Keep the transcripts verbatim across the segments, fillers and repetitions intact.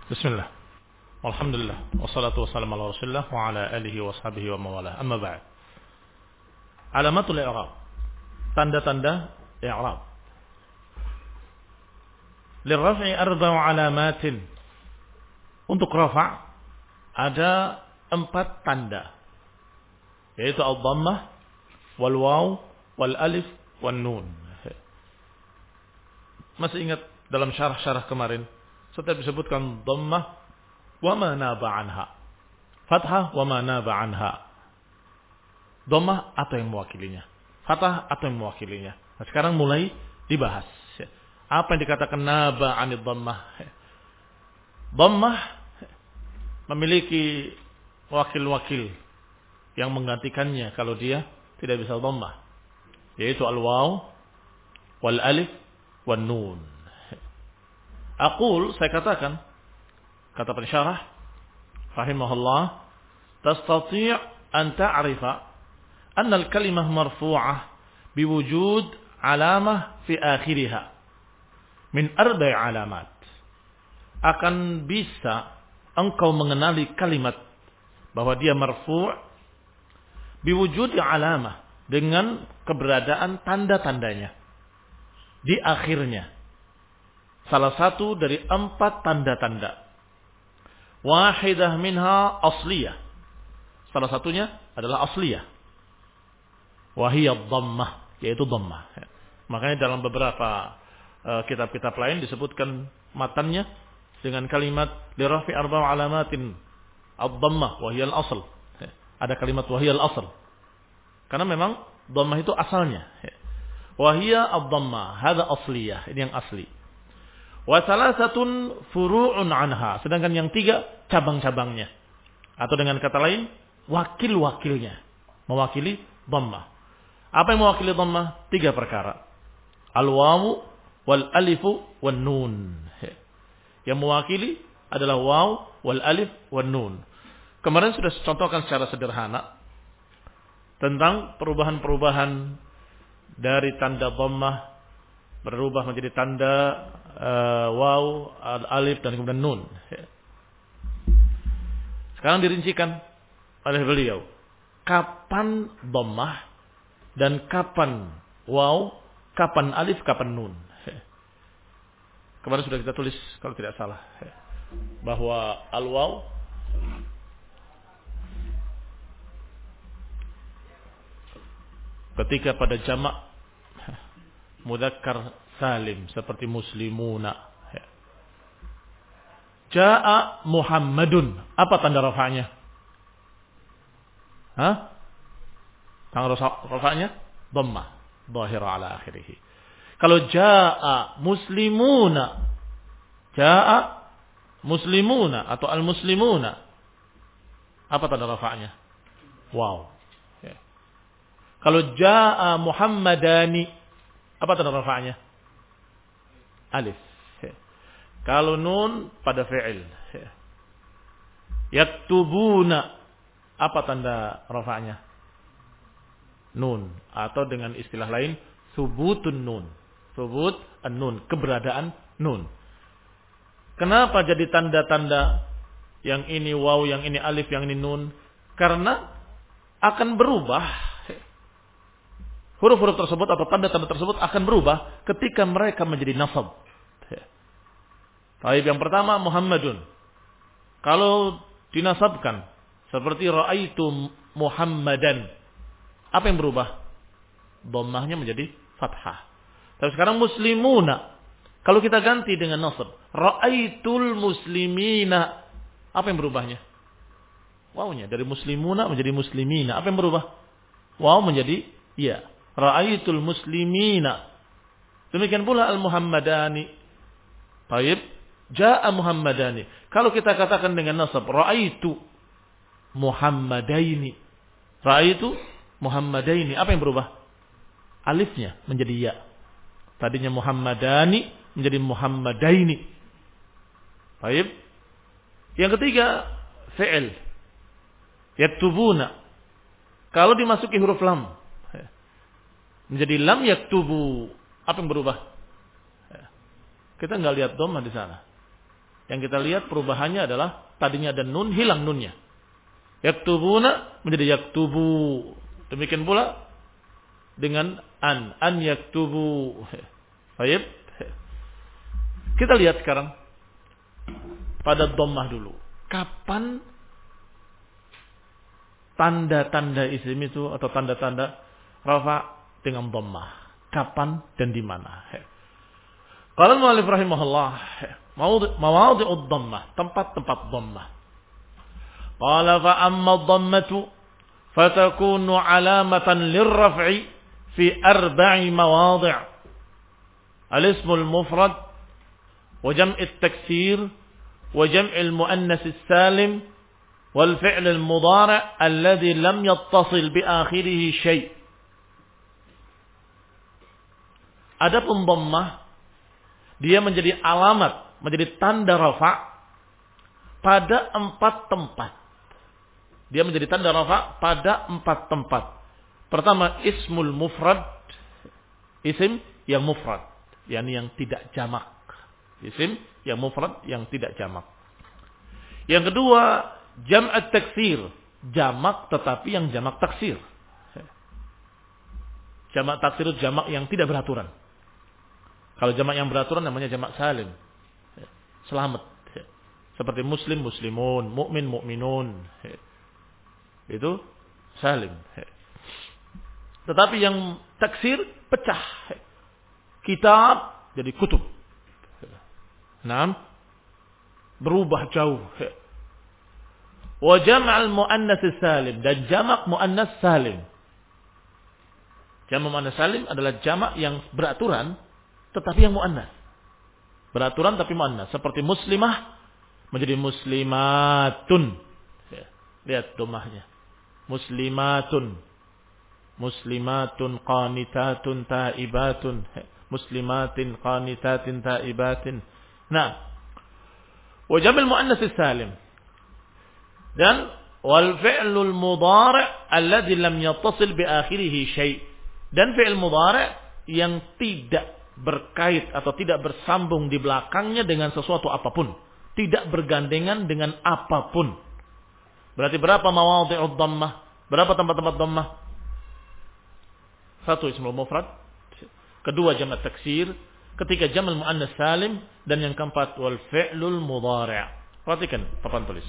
Bismillah. Alhamdulillah. Wassalatu wassalamu ala Rasulillah wa ala alihi wa sahbihi wa mawalah. Amma ba'd. Alamatul i'rab. Tanda-tanda i'rab. Lirraf'i arba'u alamatin. Untuk rafa' ada empat tanda. Yaitu al-dhammah, wal waw, wal alif, wal nun. Masih ingat dalam syarah-syarah kemarin? Setiap disebutkan dhammah wa ma naba anha, fathah wa ma naba anha. Dhammah atau yang mewakilinya, fathah atau yang mewakilinya. Nah, sekarang mulai dibahas. Apa yang dikatakan naba anid dhammah? Dhammah memiliki wakil-wakil yang menggantikannya kalau dia tidak bisa dhammah, yaitu al-waw, wal alif, wan nun. Aqul, saya katakan, kata pensyarah rahimahullah, tastati' an ta'rifa anna al-kalimah marfu'ah biwujud alamah fi akhiriha min arba'i alamat. Akan bisa engkau mengenali kalimat bahwa dia marfu' biwujud alamah, dengan keberadaan tanda-tandanya di akhirnya. Salah satu dari empat tanda-tanda. Wahidah minha asliyah. Salah satunya adalah asliyah. Wahiyad dhammah, yaitu dhammah. Makanya dalam beberapa uh, kitab-kitab lain disebutkan matannya dengan kalimat lirafi arba'u alamatin ad-dhammah wahiyal asl. Ada kalimat wahiyal asl. Karena memang dhammah itu asalnya. Wahiyya ad-dhammah, hadza asliyah, ini yang asli. Wa salasatun furu'un anha, sedangkan yang tiga cabang-cabangnya. Atau dengan kata lain, wakil-wakilnya, mewakili dhammah. Apa yang mewakili dhammah? Tiga perkara. Al-wawu, wal alifu, wan nun. Yang mewakili adalah waw, wal alif, wan nun. Kemarin sudah contohkan secara sederhana tentang perubahan-perubahan dari tanda dhammah berubah menjadi tanda uh, waw, alif, dan kemudian nun. Sekarang dirincikan oleh beliau kapan dhammah dan kapan waw, kapan alif, kapan nun. Kemarin sudah kita tulis kalau tidak salah bahwa al-waw ketika pada jamak mudzakkar salim seperti muslimuna. Jaa Muhammadun. Apa tanda rafa'nya? Hah? Tanda rafa'nya dhammah dhahira ala akhirih. Kalau jaa muslimuna, jaa muslimuna atau al-muslimuna, apa tanda rafa'nya? Wow. Kalau jaa Muhammadani, apa tanda rafa'nya? Alif. Kalau nun pada fi'il. Yaktubuna, apa tanda rafa'nya? Nun. Atau dengan istilah lain, subutun nun. Subut an-nun, keberadaan nun. Kenapa jadi tanda-tanda yang ini waw, yang ini alif, yang ini nun? Karena akan berubah. Huruf-huruf tersebut atau tanda-tanda tersebut akan berubah ketika mereka menjadi nasab. Baik, yang pertama Muhammadun. Kalau dinasabkan seperti ra'aitu Muhammadan, apa yang berubah? Dhammahnya menjadi fathah. Tapi sekarang muslimuna, kalau kita ganti dengan nasab, ra'aitul muslimina, apa yang berubahnya? Wawnya dari muslimuna menjadi muslimina. Apa yang berubah? Waw menjadi ya. Ra'aitul muslimina. Demikian pula al-muhammadani. Baik, jaa muhammadani. Kalau kita katakan dengan nasab, ra'aitu muhammadaini. Ra'aitu muhammadaini. Apa yang berubah? Alifnya menjadi ya. Tadinya muhammadani menjadi muhammadaini. Baik. Yang ketiga, fi'il. Yaktubuna. Kalau dimasuki huruf lam menjadi lam yaktubu, apa yang berubah? Kita enggak lihat dhammah di sana. Yang kita lihat perubahannya adalah tadinya ada nun, hilang nunnya. Yaktubuna menjadi yaktubu. Demikian pula dengan an, an yaktubu. Baik. Kita lihat sekarang pada dhammah dulu. Kapan tanda-tanda isim itu atau tanda-tanda rafa dengan dhammah? Kapan dan di mana? Qala al-mu'allif rahimahullah, mawadhi'ud dhammah, tempat-tempat dhammah. Qala fa amma dhammatu fatakunu 'alamatan lirraf'i fi arba'i mawadhi'. Al-ismu al-mufrad wa jam'i at-taksir wa jam'i al-muannas as-salim wal fi'l al-mudhari' alladhi lam yattasil bi akhirih shay'. Adapun dhammah dia menjadi alamat, menjadi tanda rafa pada empat tempat. Dia menjadi tanda rafa pada empat tempat. Pertama, ismul mufrad, isim yang mufrad, yakni yang tidak jamak. Isim yang mufrad yang tidak jamak. Yang kedua, jam'at taksir, jamak tetapi yang jamak taksir. Jamak taksir itu jamak yang tidak beraturan. Kalau jamak yang beraturan namanya jamak salim. Selamat. Seperti muslim, muslimun, mukmin, mukminun. Itu salim. Tetapi yang taksir pecah. Kitab jadi kutub. Naam. Berubah jauh. Wa jam'al muannas salim, dan jamak muannas salim. Jamak muannas salim adalah jamak yang beraturan tetapi yang muannas. Beraturan tapi muannas. Seperti muslimah menjadi muslimatun. Ya, lihat domahnya. Muslimatun. Muslimatun qanitatun taibatun. Muslimatin qanitatin taibatin. Nah. Wa jam'il muannas salim. Dan wal fi'lul mudhari' alladhi lam yattasil bi akhirih syai'. Dan fi'il mudhari' yang tidak berkait atau tidak bersambung di belakangnya dengan sesuatu apapun, tidak bergandengan dengan apapun. Berarti berapa mawadhi'ud dhammah? Berapa tempat-tempat dhammah? Satu, ismul mufrad. Kedua, jamak taksir. Ketiga, jamak muannas salim. Dan yang keempat, wal fi'lul mudhari'. Perhatikan papan tulis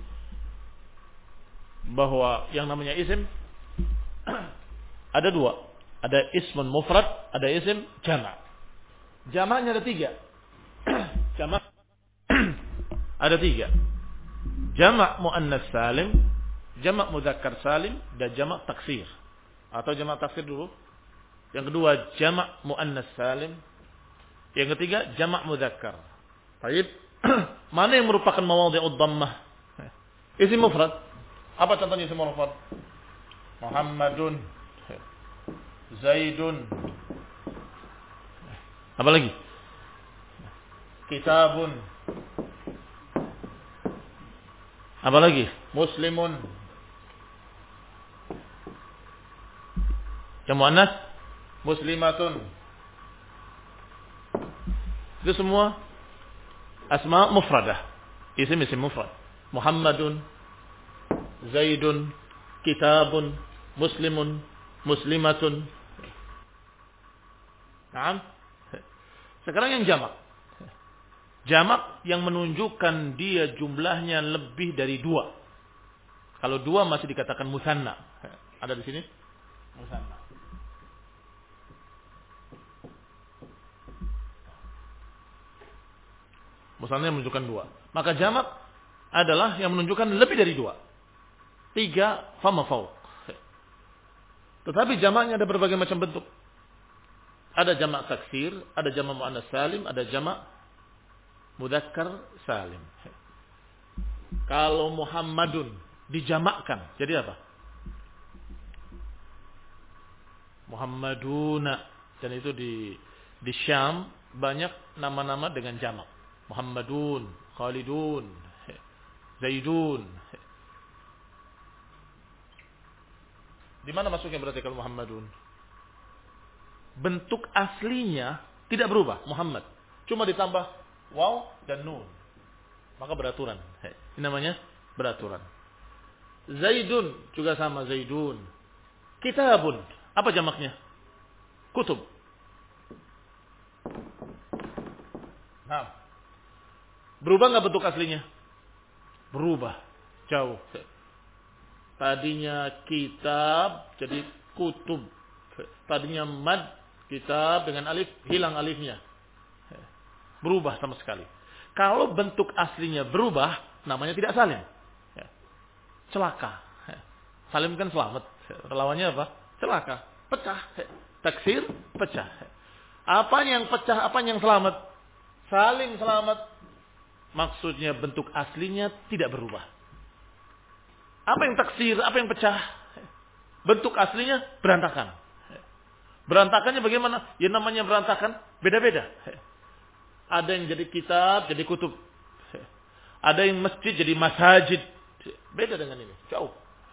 bahwa yang namanya isim ada dua. Ada ismun mufrad, ada isim jamak. Jamaknya ada tiga. Jamak ada tiga. Jamak muannas salim, jamak mudzakkar salim, dan jamak taksir. Atau jamak taksir dulu. Yang kedua jamak muannas salim. Yang ketiga jamak mudzakkar. Baik. Mana yang merupakan mawadhi'ud dhammah? Isim mufrad. Apa contohnya isim mufrad? Muhammadun, Zaidun. Apa lagi? Kitabun. Apa lagi? Muslimun. Yang muannas muslimatun. Itu semua asma mufradah. Isim-isim mufrad. Muhammadun, Zaidun, Kitabun, Muslimun, Muslimatun. Naam. Sekarang yang jamak. Jamak yang menunjukkan dia jumlahnya lebih dari dua. Kalau dua masih dikatakan musanna. Ada di sini? Musanna. Musanna yang menunjukkan dua. Maka jamak adalah yang menunjukkan lebih dari dua. Tiga, fama fauq. Tetapi jamaknya ada berbagai macam bentuk. Ada jamak taksir, ada jamak muannas salim, ada jamak mudzakkar salim. Kalau Muhammadun dijamakkan, jadi apa? Muhammaduna. Dan itu di di Syam banyak nama-nama dengan jamak. Muhammadun, Khalidun, Zaidun. Di mana masuknya berarti kalau Muhammadun? Bentuk aslinya tidak berubah, Muhammad. Cuma ditambah waw dan nun. Maka beraturan. Ini namanya beraturan. Zaidun juga sama, Zaidun. Kitabun. Apa jamaknya? Kutub. Nah. Berubah nggak bentuk aslinya? Berubah. Jauh. Tadinya kitab jadi kutub. Tadinya mad kitab dengan alif, hilang alifnya. Berubah sama sekali. Kalau bentuk aslinya berubah, namanya tidak salim. Celaka. Salim kan selamat. Lawannya apa? Celaka. Pecah. Taksir, pecah. Apa yang pecah, apa yang selamat? Salim selamat. Maksudnya bentuk aslinya tidak berubah. Apa yang taksir, apa yang pecah? Bentuk aslinya berantakan. Berantakannya bagaimana? Ya namanya berantakan, beda-beda. Ada yang jadi kitab, jadi kutub. Ada yang masjid, jadi masajid. Beda dengan ini, jauh.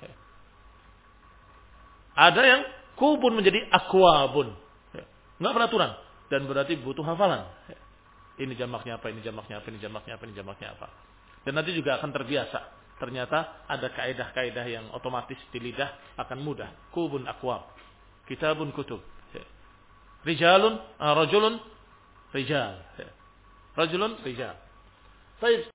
Ada yang kubun menjadi akwabun. Enggak peraturan. Dan berarti butuh hafalan. Ini jamaknya apa, ini jamaknya apa, ini jamaknya apa, ini jamaknya apa. Dan nanti juga akan terbiasa. Ternyata ada kaidah-kaidah yang otomatis di lidah akan mudah. Kubun akwab. Kitabun kutub. Rijalun, rajulun, rijal. Rajulun, rijal. Baik.